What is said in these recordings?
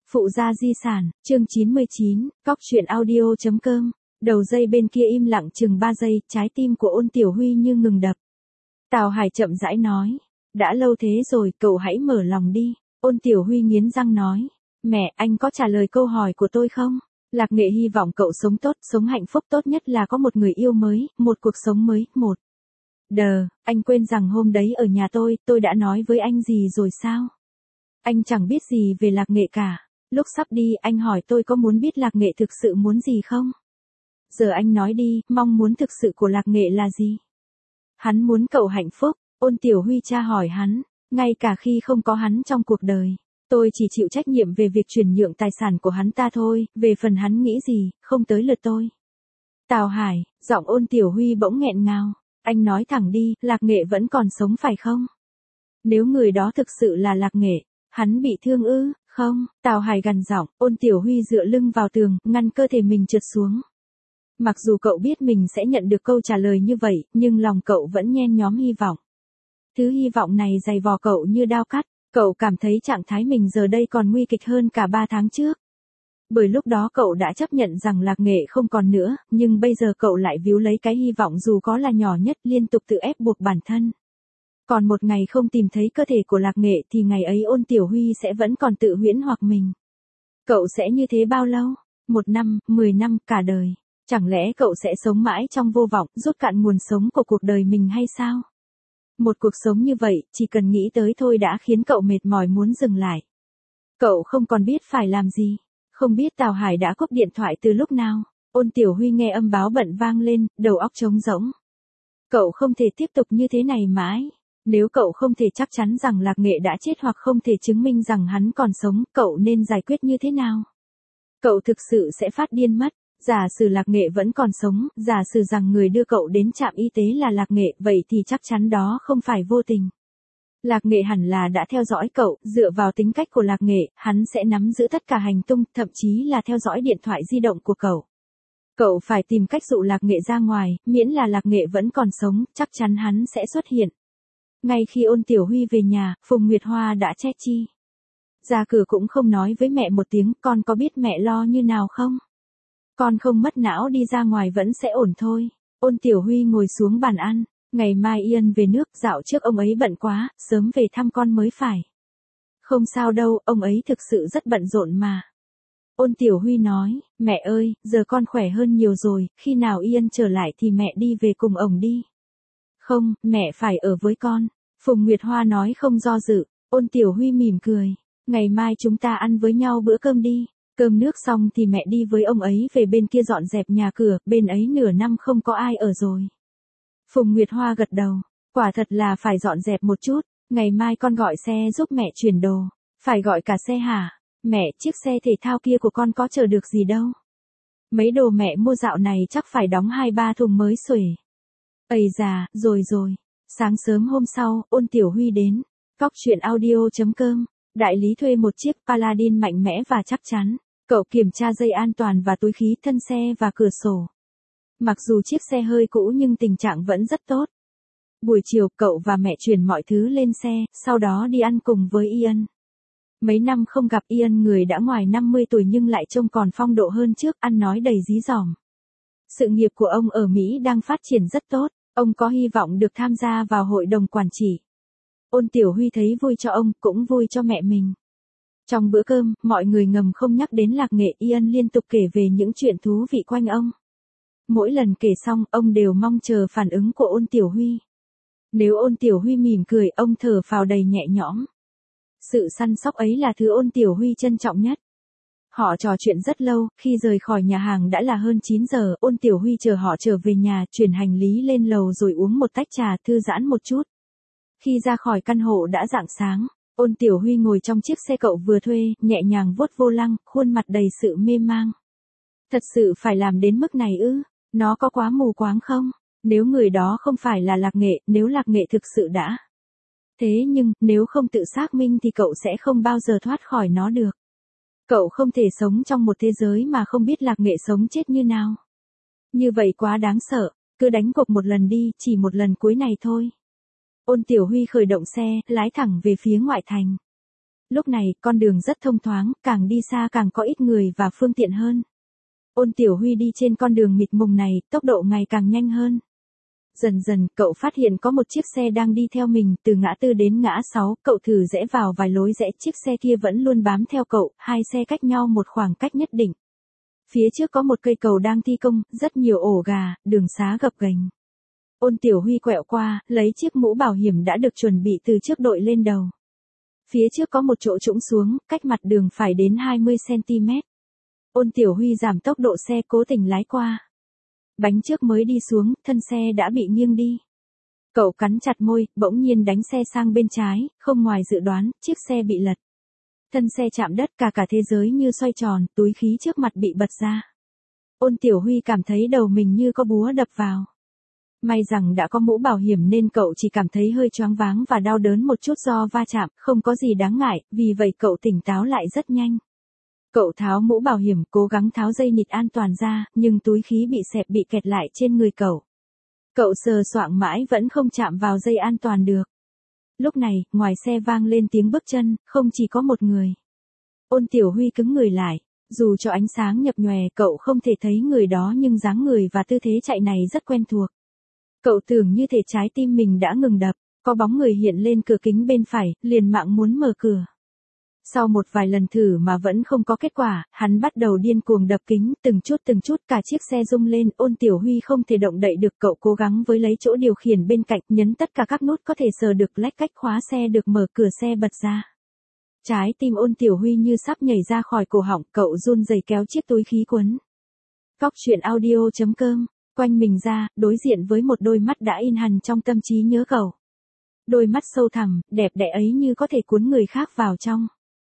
Phụ gia di sản, chương 99, cóc truyện audio.com. Đầu dây bên kia im lặng chừng 3 giây, trái tim của Ôn Tiểu Huy như ngừng đập. Tào Hải chậm rãi nói, đã lâu thế rồi, cậu hãy mở lòng đi. Ôn Tiểu Huy nghiến răng nói, mẹ, anh có trả lời câu hỏi của tôi không? Lạc Nghệ hy vọng cậu sống tốt, sống hạnh phúc, tốt nhất là có một người yêu mới, một cuộc sống mới, một. Anh quên rằng hôm đấy ở nhà tôi đã nói với anh gì rồi sao? Anh chẳng biết gì về Lạc Nghệ cả. Lúc sắp đi anh hỏi tôi có muốn biết Lạc Nghệ thực sự muốn gì không? Giờ anh nói đi, mong muốn thực sự của Lạc Nghệ là gì? Hắn muốn cậu hạnh phúc. Ôn Tiểu Huy tra hỏi hắn, ngay cả khi không có hắn trong cuộc đời. Tôi chỉ chịu trách nhiệm về việc chuyển nhượng tài sản của hắn ta thôi, về phần hắn nghĩ gì, không tới lượt tôi. Tào Hải, giọng Ôn Tiểu Huy bỗng nghẹn ngào. Anh nói thẳng đi, Lạc Nghệ vẫn còn sống phải không? Nếu người đó thực sự là Lạc Nghệ, hắn bị thương ư? Không, Tào Hải gằn giọng. Ôn Tiểu Huy dựa lưng vào tường, ngăn cơ thể mình trượt xuống. Mặc dù cậu biết mình sẽ nhận được câu trả lời như vậy, nhưng lòng cậu vẫn nhen nhóm hy vọng. Thứ hy vọng này dày vò cậu như đao cắt, cậu cảm thấy trạng thái mình giờ đây còn nguy kịch hơn cả 3 tháng trước. Bởi lúc đó cậu đã chấp nhận rằng Lạc Nghệ không còn nữa, nhưng bây giờ cậu lại víu lấy cái hy vọng dù có là nhỏ nhất, liên tục tự ép buộc bản thân. Còn một ngày không tìm thấy cơ thể của Lạc Nghệ thì ngày ấy Ôn Tiểu Huy sẽ vẫn còn tự huyễn hoặc mình. Cậu sẽ như thế bao lâu? 1 năm, 10 năm, cả đời. Chẳng lẽ cậu sẽ sống mãi trong vô vọng, rút cạn nguồn sống của cuộc đời mình hay sao? Một cuộc sống như vậy, chỉ cần nghĩ tới thôi đã khiến cậu mệt mỏi muốn dừng lại. Cậu không còn biết phải làm gì. Không biết Tào Hải đã cúp điện thoại từ lúc nào. Ôn Tiểu Huy nghe âm báo bận vang lên, đầu óc trống rỗng. Cậu không thể tiếp tục như thế này mãi. Nếu cậu không thể chắc chắn rằng Lạc Nghệ đã chết hoặc không thể chứng minh rằng hắn còn sống, cậu nên giải quyết như thế nào? Cậu thực sự sẽ phát điên mất. Giả sử Lạc Nghệ vẫn còn sống, giả sử rằng người đưa cậu đến trạm y tế là Lạc Nghệ, vậy thì chắc chắn đó không phải vô tình. Lạc Nghệ hẳn là đã theo dõi cậu, dựa vào tính cách của Lạc Nghệ, hắn sẽ nắm giữ tất cả hành tung, thậm chí là theo dõi điện thoại di động của cậu. Cậu phải tìm cách dụ Lạc Nghệ ra ngoài, miễn là Lạc Nghệ vẫn còn sống, chắc chắn hắn sẽ xuất hiện. Ngay khi Ôn Tiểu Huy về nhà, Phùng Nguyệt Hoa đã che chi. Ra cửa cũng không nói với mẹ một tiếng, con có biết mẹ lo như nào không? Con không mất não đi ra ngoài vẫn sẽ ổn thôi. Ôn Tiểu Huy ngồi xuống bàn ăn, ngày mai Ian về nước, dạo trước ông ấy bận quá, sớm về thăm con mới phải. Không sao đâu, ông ấy thực sự rất bận rộn mà. Ôn Tiểu Huy nói, mẹ ơi, giờ con khỏe hơn nhiều rồi, khi nào Ian trở lại thì mẹ đi về cùng ổng đi. Không, mẹ phải ở với con. Phùng Nguyệt Hoa nói không do dự. Ôn Tiểu Huy mỉm cười. Ngày mai chúng ta ăn với nhau bữa cơm đi. Cơm nước xong thì mẹ đi với ông ấy về bên kia dọn dẹp nhà cửa, bên ấy nửa năm không có ai ở rồi. Phùng Nguyệt Hoa gật đầu. Quả thật là phải dọn dẹp một chút. Ngày mai con gọi xe giúp mẹ chuyển đồ. Phải gọi cả xe hả? Mẹ, chiếc xe thể thao kia của con có chở được gì đâu. Mấy đồ mẹ mua dạo này chắc phải đóng 2-3 thùng mới xuể. Ây già, rồi. Sáng sớm hôm sau, Ôn Tiểu Huy đến. Cóc truyện audio.com. Đại lý thuê một chiếc Paladin mạnh mẽ và chắc chắn. Cậu kiểm tra dây an toàn và túi khí thân xe và cửa sổ. Mặc dù chiếc xe hơi cũ nhưng tình trạng vẫn rất tốt. Buổi chiều, cậu và mẹ chuyển mọi thứ lên xe, sau đó đi ăn cùng với Ian. Mấy năm không gặp Ian, người đã ngoài 50 tuổi nhưng lại trông còn phong độ hơn trước, ăn nói đầy dí dỏm. Sự nghiệp của ông ở Mỹ đang phát triển rất tốt, ông có hy vọng được tham gia vào hội đồng quản trị. Ôn Tiểu Huy thấy vui cho ông, cũng vui cho mẹ mình. Trong bữa cơm, mọi người ngầm không nhắc đến Lạc Nghệ, Ian liên tục kể về những chuyện thú vị quanh ông. Mỗi lần kể xong, ông đều mong chờ phản ứng của Ôn Tiểu Huy. Nếu Ôn Tiểu Huy mỉm cười, ông thở phào đầy nhẹ nhõm. Sự săn sóc ấy là thứ Ôn Tiểu Huy trân trọng nhất. Họ trò chuyện rất lâu, khi rời khỏi nhà hàng đã là hơn 9 giờ, Ôn Tiểu Huy chờ họ trở về nhà, chuyển hành lý lên lầu rồi uống một tách trà, thư giãn một chút. Khi ra khỏi căn hộ đã rạng sáng, Ôn Tiểu Huy ngồi trong chiếc xe cậu vừa thuê, nhẹ nhàng vuốt vô lăng, khuôn mặt đầy sự mê mang. Thật sự phải làm đến mức này ư? Nó có quá mù quáng không? Nếu người đó không phải là Lạc Nghệ, nếu Lạc Nghệ thực sự đã. Thế nhưng, nếu không tự xác minh thì cậu sẽ không bao giờ thoát khỏi nó được. Cậu không thể sống trong một thế giới mà không biết Lạc Nghệ sống chết như nào. Như vậy quá đáng sợ, cứ đánh cuộc một lần đi, chỉ một lần cuối này thôi. Ôn Tiểu Huy khởi động xe, lái thẳng về phía ngoại thành. Lúc này, con đường rất thông thoáng, càng đi xa càng có ít người và phương tiện hơn. Ôn Tiểu Huy đi trên con đường mịt mùng này, tốc độ ngày càng nhanh hơn. Dần dần, cậu phát hiện có một chiếc xe đang đi theo mình, từ ngã tư đến ngã 6, cậu thử rẽ vào vài lối rẽ, chiếc xe kia vẫn luôn bám theo cậu, hai xe cách nhau một khoảng cách nhất định. Phía trước có một cây cầu đang thi công, rất nhiều ổ gà, đường xá gập ghềnh. Ôn Tiểu Huy quẹo qua, lấy chiếc mũ bảo hiểm đã được chuẩn bị từ trước đội lên đầu. Phía trước có một chỗ trũng xuống, cách mặt đường phải đến 20 cm. Ôn Tiểu Huy giảm tốc độ xe cố tình lái qua. Bánh trước mới đi xuống, thân xe đã bị nghiêng đi. Cậu cắn chặt môi, bỗng nhiên đánh xe sang bên trái, không ngoài dự đoán, chiếc xe bị lật. Thân xe chạm đất, cả thế giới như xoay tròn, túi khí trước mặt bị bật ra. Ôn Tiểu Huy cảm thấy đầu mình như có búa đập vào. May rằng đã có mũ bảo hiểm nên cậu chỉ cảm thấy hơi choáng váng và đau đớn một chút do va chạm, không có gì đáng ngại, vì vậy cậu tỉnh táo lại rất nhanh. Cậu tháo mũ bảo hiểm, cố gắng tháo dây nịt an toàn ra, nhưng túi khí bị xẹp bị kẹt lại trên người cậu. Cậu sờ soạng mãi vẫn không chạm vào dây an toàn được. Lúc này, ngoài xe vang lên tiếng bước chân, không chỉ có một người. Ôn Tiểu Huy cứng người lại. Dù cho ánh sáng nhập nhòe cậu không thể thấy người đó nhưng dáng người và tư thế chạy này rất quen thuộc. Cậu tưởng như thể trái tim mình đã ngừng đập, có bóng người hiện lên cửa kính bên phải, liền mạng muốn mở cửa. Sau một vài lần thử mà vẫn không có kết quả, hắn bắt đầu điên cuồng đập kính, từng chút cả chiếc xe rung lên, Ôn Tiểu Huy không thể động đậy được, cậu cố gắng với lấy chỗ điều khiển bên cạnh, nhấn tất cả các nút có thể sờ được, lách cách khóa xe được, mở cửa xe bật ra. Trái tim Ôn Tiểu Huy như sắp nhảy ra khỏi cổ họng, cậu run rẩy kéo chiếc túi khí quấn. Cóc truyện audio.com, quanh mình ra, đối diện với một đôi mắt đã in hằn trong tâm trí nhớ cậu. Đôi mắt sâu thẳm, đẹp đẽ ấy như có thể cuốn người khác vào trong.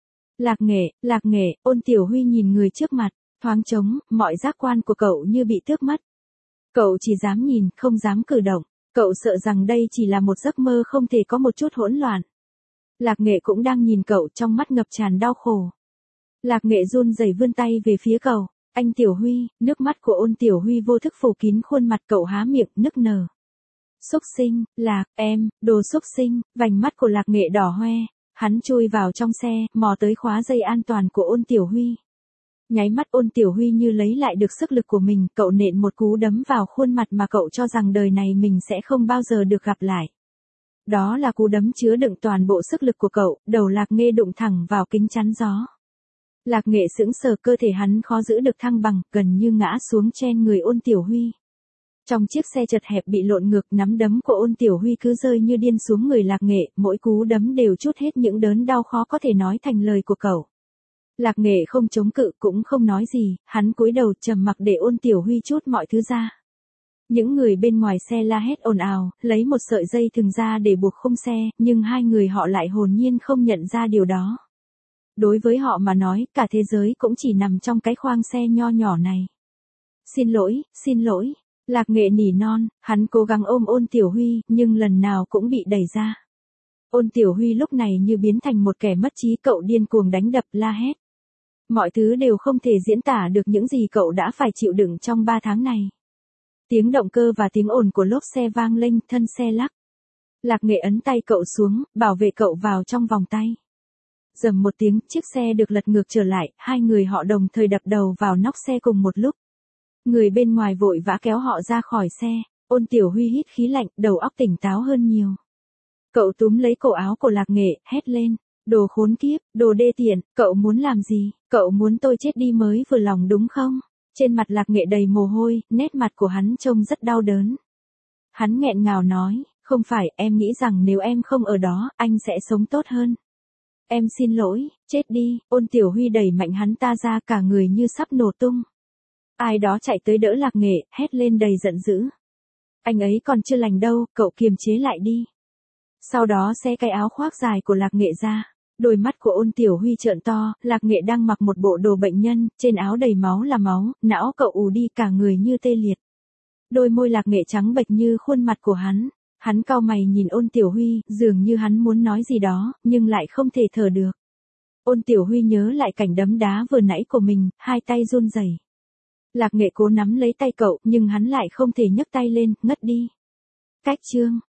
Lạc Nghệ, Ôn Tiểu Huy nhìn người trước mặt, thoáng trống, mọi giác quan của cậu như bị tước mất. Cậu chỉ dám nhìn, không dám cử động, cậu sợ rằng đây chỉ là một giấc mơ không thể có một chút hỗn loạn. Lạc Nghệ cũng đang nhìn cậu, trong mắt ngập tràn đau khổ. Lạc Nghệ run rẩy vươn tay về phía cậu, anh Tiểu Huy, nước mắt của Ôn Tiểu Huy vô thức phủ kín khuôn mặt, cậu há miệng, nức nở. Xúc sinh, Lạc, em, đồ xúc sinh, vành mắt của Lạc Nghệ đỏ hoe. Hắn chui vào trong xe, mò tới khóa dây an toàn của Ôn Tiểu Huy. Nháy mắt Ôn Tiểu Huy như lấy lại được sức lực của mình, cậu nện một cú đấm vào khuôn mặt mà cậu cho rằng đời này mình sẽ không bao giờ được gặp lại. Đó là cú đấm chứa đựng toàn bộ sức lực của cậu, đầu Lạc Nghệ đụng thẳng vào kính chắn gió. Lạc Nghệ sững sờ, cơ thể hắn khó giữ được thăng bằng, gần như ngã xuống trên người Ôn Tiểu Huy. Trong chiếc xe chật hẹp bị lộn ngược, nắm đấm của Ôn Tiểu Huy cứ rơi như điên xuống người Lạc Nghệ, mỗi cú đấm đều trút hết những đớn đau khó có thể nói thành lời của cậu. Lạc Nghệ không chống cự cũng không nói gì, hắn cúi đầu trầm mặc để Ôn Tiểu Huy trút mọi thứ ra. Những người bên ngoài xe la hét ồn ào, lấy một sợi dây thừng ra để buộc khung xe, nhưng hai người họ lại hồn nhiên không nhận ra điều đó. Đối với họ mà nói, cả thế giới cũng chỉ nằm trong cái khoang xe nho nhỏ này. Xin lỗi. Lạc Nghệ nỉ non, hắn cố gắng ôm Ôn Tiểu Huy, nhưng lần nào cũng bị đẩy ra. Ôn Tiểu Huy lúc này như biến thành một kẻ mất trí, cậu điên cuồng đánh đập, la hét. Mọi thứ đều không thể diễn tả được những gì cậu đã phải chịu đựng trong 3 tháng này. Tiếng động cơ và tiếng ồn của lốp xe vang lên, thân xe lắc. Lạc Nghệ ấn tay cậu xuống, bảo vệ cậu vào trong vòng tay. Rầm một tiếng, chiếc xe được lật ngược trở lại, hai người họ đồng thời đập đầu vào nóc xe cùng một lúc. Người bên ngoài vội vã kéo họ ra khỏi xe, Ôn Tiểu Huy hít khí lạnh, đầu óc tỉnh táo hơn nhiều. Cậu túm lấy cổ áo của Lạc Nghệ, hét lên, đồ khốn kiếp, đồ đê tiện, cậu muốn làm gì, cậu muốn tôi chết đi mới vừa lòng đúng không? Trên mặt Lạc Nghệ đầy mồ hôi, nét mặt của hắn trông rất đau đớn. Hắn nghẹn ngào nói, không phải, em nghĩ rằng nếu em không ở đó, anh sẽ sống tốt hơn. Em xin lỗi, chết đi, Ôn Tiểu Huy đẩy mạnh hắn ta ra, cả người như sắp nổ tung. Ai đó chạy tới đỡ Lạc Nghệ, hét lên đầy giận dữ. Anh ấy còn chưa lành đâu, cậu kiềm chế lại đi. Sau đó xé cái áo khoác dài của Lạc Nghệ ra. Đôi mắt của Ôn Tiểu Huy trợn to, Lạc Nghệ đang mặc một bộ đồ bệnh nhân, trên áo đầy máu là máu, não cậu ù đi, cả người như tê liệt. Đôi môi Lạc Nghệ trắng bệch như khuôn mặt của hắn. Hắn cau mày nhìn Ôn Tiểu Huy, dường như hắn muốn nói gì đó, nhưng lại không thể thở được. Ôn Tiểu Huy nhớ lại cảnh đấm đá vừa nãy của mình, hai tay run rẩy. Lạc Nghệ cố nắm lấy tay cậu, nhưng hắn lại không thể nhấc tay lên, ngất đi. Cách chương